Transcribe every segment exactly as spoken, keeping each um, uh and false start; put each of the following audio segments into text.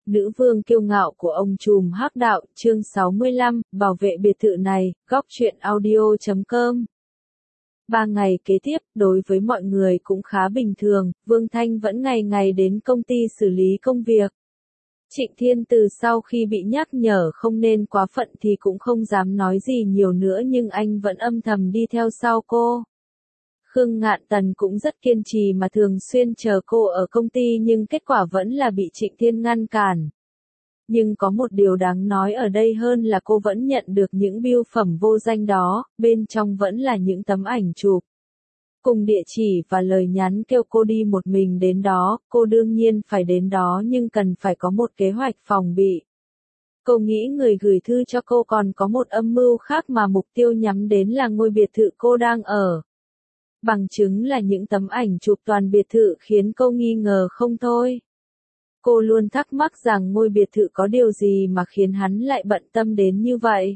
nữ vương kiêu ngạo của ông trùm hắc đạo, chương sáu mươi lăm, bảo vệ biệt thự này, góc truyện audio chấm com. Ba ngày kế tiếp, đối với mọi người cũng khá bình thường, Vương Thanh vẫn ngày ngày đến công ty xử lý công việc. Trịnh Thiên từ sau khi bị nhắc nhở không nên quá phận thì cũng không dám nói gì nhiều nữa, nhưng anh vẫn âm thầm đi theo sau cô. Khương Ngạn Tần cũng rất kiên trì mà thường xuyên chờ cô ở công ty, nhưng kết quả vẫn là bị Trịnh Thiên ngăn cản. Nhưng có một điều đáng nói ở đây hơn là cô vẫn nhận được những bưu phẩm vô danh đó, bên trong vẫn là những tấm ảnh chụp. Cùng địa chỉ và lời nhắn kêu cô đi một mình đến đó, cô đương nhiên phải đến đó nhưng cần phải có một kế hoạch phòng bị. Cô nghĩ người gửi thư cho cô còn có một âm mưu khác mà mục tiêu nhắm đến là ngôi biệt thự cô đang ở. Bằng chứng là những tấm ảnh chụp toàn biệt thự khiến cô nghi ngờ không thôi. Cô luôn thắc mắc rằng ngôi biệt thự có điều gì mà khiến hắn lại bận tâm đến như vậy.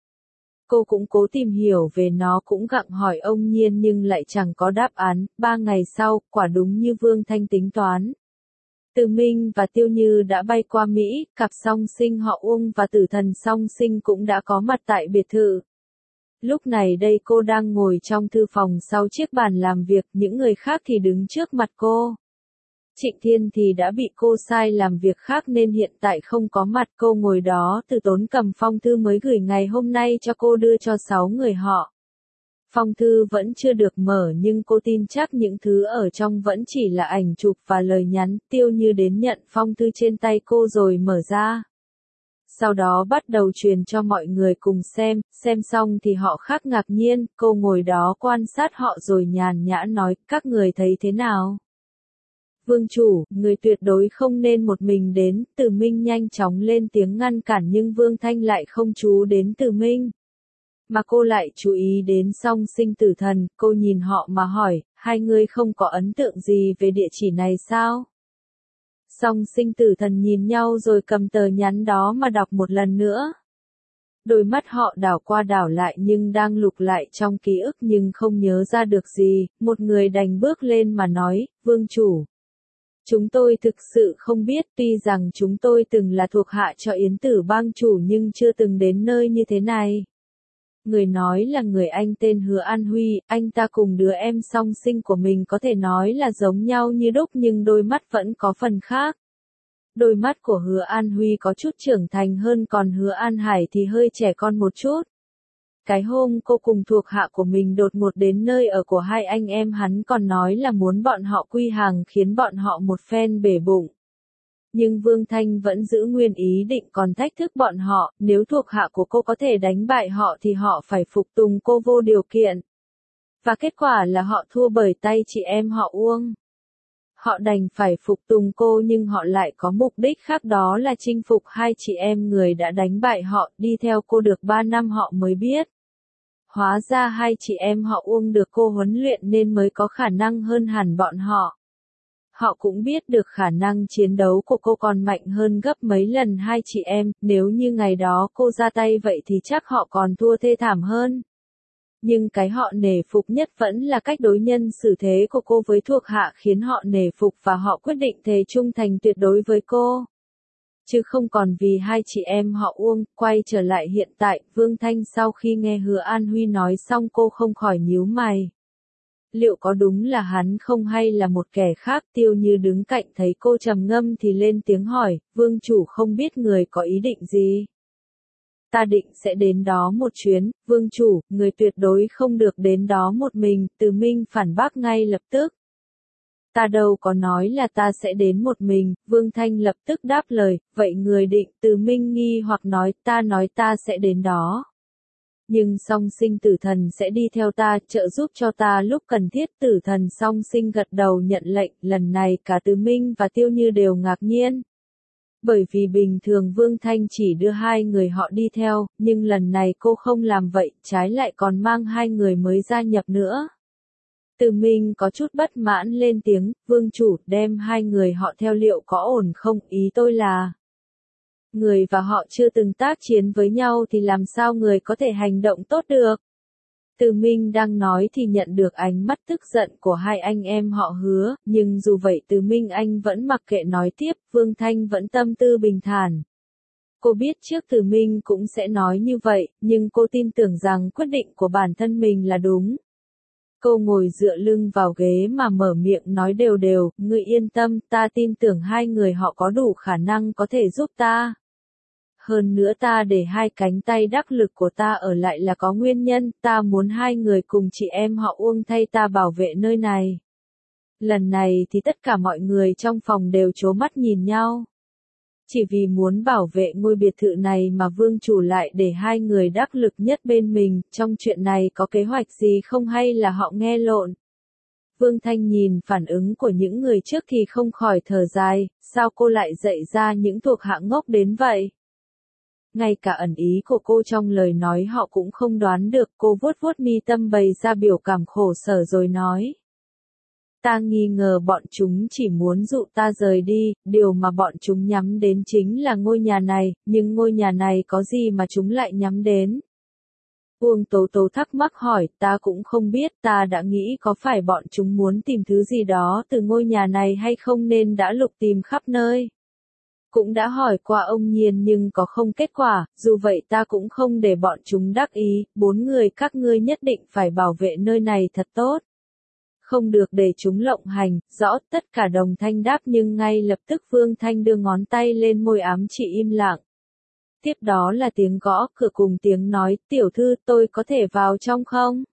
Cô cũng cố tìm hiểu về nó, cũng gặng hỏi ông Nhiên nhưng lại chẳng có đáp án. Ba ngày sau, quả đúng như Vương Thanh tính toán. Từ Minh và Tiêu Như đã bay qua Mỹ, cặp song sinh họ Uông và tử thần song sinh cũng đã có mặt tại biệt thự. Lúc này đây cô đang ngồi trong thư phòng sau chiếc bàn làm việc, những người khác thì đứng trước mặt cô. Trịnh Thiên thì đã bị cô sai làm việc khác nên hiện tại không có mặt, cô ngồi đó từ tốn cầm phong thư mới gửi ngày hôm nay cho cô đưa cho sáu người họ. Phong thư vẫn chưa được mở nhưng cô tin chắc những thứ ở trong vẫn chỉ là ảnh chụp và lời nhắn. Tiêu Như đến nhận phong thư trên tay cô rồi mở ra. Sau đó bắt đầu truyền cho mọi người cùng xem, xem xong thì họ khác ngạc nhiên, cô ngồi đó quan sát họ rồi nhàn nhã nói, các người thấy thế nào? Vương chủ, người tuyệt đối không nên một mình đến. Từ Minh nhanh chóng lên tiếng ngăn cản nhưng Vương Thanh lại không chú đến Từ Minh. Mà cô lại chú ý đến song sinh tử thần, cô nhìn họ mà hỏi, hai người không có ấn tượng gì về địa chỉ này sao? Song sinh tử thần nhìn nhau rồi cầm tờ nhắn đó mà đọc một lần nữa. Đôi mắt họ đảo qua đảo lại nhưng đang lục lại trong ký ức nhưng không nhớ ra được gì, một người đành bước lên mà nói, Vương chủ. Chúng tôi thực sự không biết, tuy rằng chúng tôi từng là thuộc hạ cho Yến Tử bang chủ nhưng chưa từng đến nơi như thế này. Người nói là người anh tên Hứa An Huy, anh ta cùng đứa em song sinh của mình có thể nói là giống nhau như đúc nhưng đôi mắt vẫn có phần khác. Đôi mắt của Hứa An Huy có chút trưởng thành hơn còn Hứa An Hải thì hơi trẻ con một chút. Cái hôm cô cùng thuộc hạ của mình đột ngột đến nơi ở của hai anh em hắn còn nói là muốn bọn họ quy hàng khiến bọn họ một phen bể bụng. Nhưng Vương Thanh vẫn giữ nguyên ý định còn thách thức bọn họ, nếu thuộc hạ của cô có thể đánh bại họ thì họ phải phục tùng cô vô điều kiện. Và kết quả là họ thua bởi tay chị em họ Uông. Họ đành phải phục tùng cô nhưng họ lại có mục đích khác, đó là chinh phục hai chị em người đã đánh bại họ, đi theo cô được ba năm họ mới biết. Hóa ra hai chị em họ Uông được cô huấn luyện nên mới có khả năng hơn hẳn bọn họ. Họ cũng biết được khả năng chiến đấu của cô còn mạnh hơn gấp mấy lần hai chị em, nếu như ngày đó cô ra tay vậy thì chắc họ còn thua thê thảm hơn. Nhưng cái họ nể phục nhất vẫn là cách đối nhân xử thế của cô với thuộc hạ khiến họ nể phục và họ quyết định thề trung thành tuyệt đối với cô. Chứ không còn vì hai chị em họ Uông. Quay trở lại hiện tại, Vương Thanh sau khi nghe Hứa An Huy nói xong cô không khỏi nhíu mày. Liệu có đúng là hắn không hay là một kẻ khác? Tiêu Như đứng cạnh thấy cô trầm ngâm thì lên tiếng hỏi, Vương chủ không biết người có ý định gì? Ta định sẽ đến đó một chuyến, Vương chủ, người tuyệt đối không được đến đó một mình. Từ Minh phản bác ngay lập tức. Ta đâu có nói là ta sẽ đến một mình, Vương Thanh lập tức đáp lời, vậy người định? Từ Minh nghi hoặc nói, ta nói ta sẽ đến đó. Nhưng song sinh tử thần sẽ đi theo ta, trợ giúp cho ta lúc cần thiết. Tử thần song sinh gật đầu nhận lệnh, lần này cả Từ Minh và Tiêu Như đều ngạc nhiên. Bởi vì bình thường Vương Thanh chỉ đưa hai người họ đi theo, nhưng lần này cô không làm vậy, trái lại còn mang hai người mới gia nhập nữa. Từ Minh có chút bất mãn lên tiếng, Vương chủ, đem hai người họ theo liệu có ổn không? Ý tôi là, người và họ chưa từng tác chiến với nhau thì làm sao người có thể hành động tốt được? Từ Minh đang nói thì nhận được ánh mắt tức giận của hai anh em họ Hứa, nhưng dù vậy Từ Minh anh vẫn mặc kệ nói tiếp, Vương Thanh vẫn tâm tư bình thản. Cô biết trước Từ Minh cũng sẽ nói như vậy, nhưng cô tin tưởng rằng quyết định của bản thân mình là đúng. Cô ngồi dựa lưng vào ghế mà mở miệng nói đều đều, ngươi yên tâm, ta tin tưởng hai người họ có đủ khả năng có thể giúp ta. Hơn nữa ta để hai cánh tay đắc lực của ta ở lại là có nguyên nhân, ta muốn hai người cùng chị em họ Uông thay ta bảo vệ nơi này. Lần này thì tất cả mọi người trong phòng đều trố mắt nhìn nhau. Chỉ vì muốn bảo vệ ngôi biệt thự này mà vương chủ lại để hai người đắc lực nhất bên mình, trong chuyện này có kế hoạch gì không hay là họ nghe lộn. Vương Thanh nhìn phản ứng của những người trước thì không khỏi thở dài, sao cô lại dạy ra những thuộc hạ ngốc đến vậy? Ngay cả ẩn ý của cô trong lời nói họ cũng không đoán được, cô vuốt vuốt mi tâm bày ra biểu cảm khổ sở rồi nói. Ta nghi ngờ bọn chúng chỉ muốn dụ ta rời đi, điều mà bọn chúng nhắm đến chính là ngôi nhà này, nhưng ngôi nhà này có gì mà chúng lại nhắm đến? Uông Tố Tố thắc mắc hỏi, ta cũng không biết, ta đã nghĩ có phải bọn chúng muốn tìm thứ gì đó từ ngôi nhà này hay không nên đã lục tìm khắp nơi. Cũng đã hỏi qua ông Nhiên nhưng có không kết quả, dù vậy ta cũng không để bọn chúng đắc ý, bốn người các ngươi nhất định phải bảo vệ nơi này thật tốt. Không được để chúng lộng hành, rõ, tất cả đồng thanh đáp nhưng ngay lập tức Vương Thanh đưa ngón tay lên môi ám chỉ im lặng. Tiếp đó là tiếng gõ cửa cùng tiếng nói, tiểu thư tôi có thể vào trong không?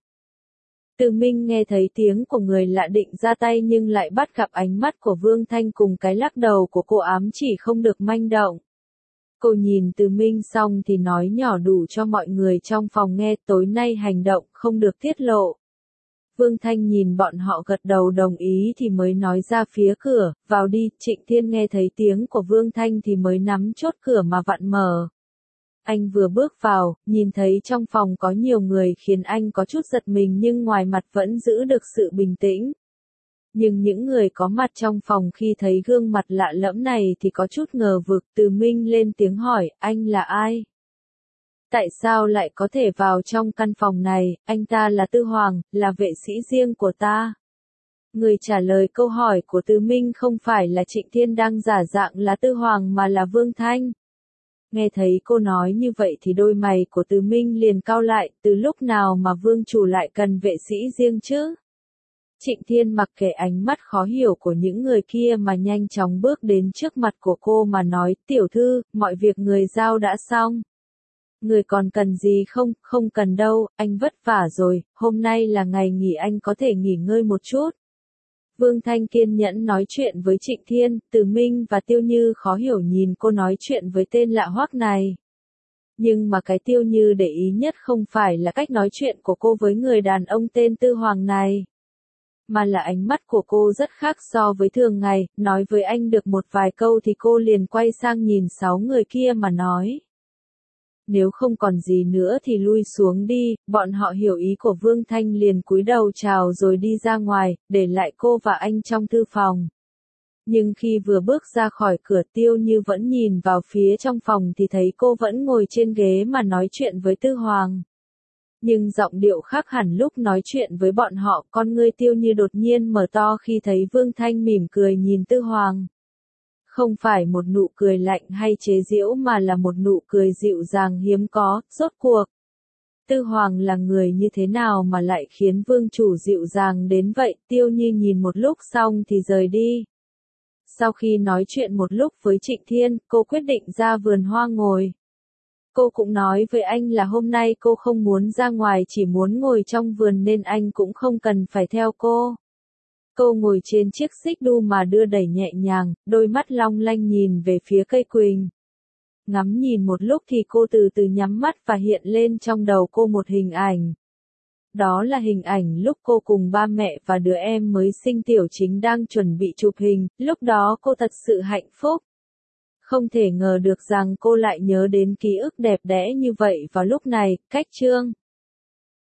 Từ Minh nghe thấy tiếng của người lạ định ra tay nhưng lại bắt gặp ánh mắt của Vương Thanh cùng cái lắc đầu của cô ám chỉ không được manh động. Cô nhìn Từ Minh xong thì nói nhỏ đủ cho mọi người trong phòng nghe, tối nay hành động không được tiết lộ. Vương Thanh nhìn bọn họ gật đầu đồng ý thì mới nói ra phía cửa, vào đi. Trịnh Thiên nghe thấy tiếng của Vương Thanh thì mới nắm chốt cửa mà vặn mở. Anh vừa bước vào, nhìn thấy trong phòng có nhiều người khiến anh có chút giật mình nhưng ngoài mặt vẫn giữ được sự bình tĩnh. Nhưng những người có mặt trong phòng khi thấy gương mặt lạ lẫm này thì có chút ngờ vực. Từ Minh lên tiếng hỏi, anh là ai? Tại sao lại có thể vào trong căn phòng này? Anh ta là Tư Hoàng, là vệ sĩ riêng của ta. Người trả lời câu hỏi của Từ Minh không phải là Trịnh Thiên đang giả dạng là Tư Hoàng mà là Vương Thanh. Nghe thấy cô nói như vậy thì đôi mày của Từ Minh liền cau lại, từ lúc nào mà Vương chủ lại cần vệ sĩ riêng chứ? Trịnh Thiên mặc kệ ánh mắt khó hiểu của những người kia mà nhanh chóng bước đến trước mặt của cô mà nói, tiểu thư, mọi việc người giao đã xong. Người còn cần gì không? Không cần đâu, anh vất vả rồi, hôm nay là ngày nghỉ anh có thể nghỉ ngơi một chút. Vương Thanh kiên nhẫn nói chuyện với Trịnh Thiên, Từ Minh và Tiêu Như khó hiểu nhìn cô nói chuyện với tên lạ hoắc này. Nhưng mà cái Tiêu Như để ý nhất không phải là cách nói chuyện của cô với người đàn ông tên Tư Hoàng này. Mà là ánh mắt của cô rất khác so với thường ngày, nói với anh được một vài câu thì cô liền quay sang nhìn sáu người kia mà nói. Nếu không còn gì nữa thì lui xuống đi, bọn họ hiểu ý của Vương Thanh liền cúi đầu chào rồi đi ra ngoài, để lại cô và anh trong thư phòng. Nhưng khi vừa bước ra khỏi cửa Tiêu Như vẫn nhìn vào phía trong phòng thì thấy cô vẫn ngồi trên ghế mà nói chuyện với Tư Hoàng. Nhưng giọng điệu khác hẳn lúc nói chuyện với bọn họ, con ngươi Tiêu Như đột nhiên mở to khi thấy Vương Thanh mỉm cười nhìn Tư Hoàng. Không phải một nụ cười lạnh hay chế giễu mà là một nụ cười dịu dàng hiếm có, rốt cuộc. Tư Hoàng là người như thế nào mà lại khiến vương chủ dịu dàng đến vậy? Tiêu Như nhìn một lúc xong thì rời đi. Sau khi nói chuyện một lúc với Trịnh Thiên, cô quyết định ra vườn hoa ngồi. Cô cũng nói với anh là hôm nay cô không muốn ra ngoài chỉ muốn ngồi trong vườn nên anh cũng không cần phải theo cô. Cô ngồi trên chiếc xích đu mà đưa đẩy nhẹ nhàng, đôi mắt long lanh nhìn về phía cây quỳnh. Ngắm nhìn một lúc thì cô từ từ nhắm mắt và hiện lên trong đầu cô một hình ảnh. Đó là hình ảnh lúc cô cùng ba mẹ và đứa em mới sinh Tiểu Chính đang chuẩn bị chụp hình, lúc đó cô thật sự hạnh phúc. Không thể ngờ được rằng cô lại nhớ đến ký ức đẹp đẽ như vậy vào lúc này. Cách chương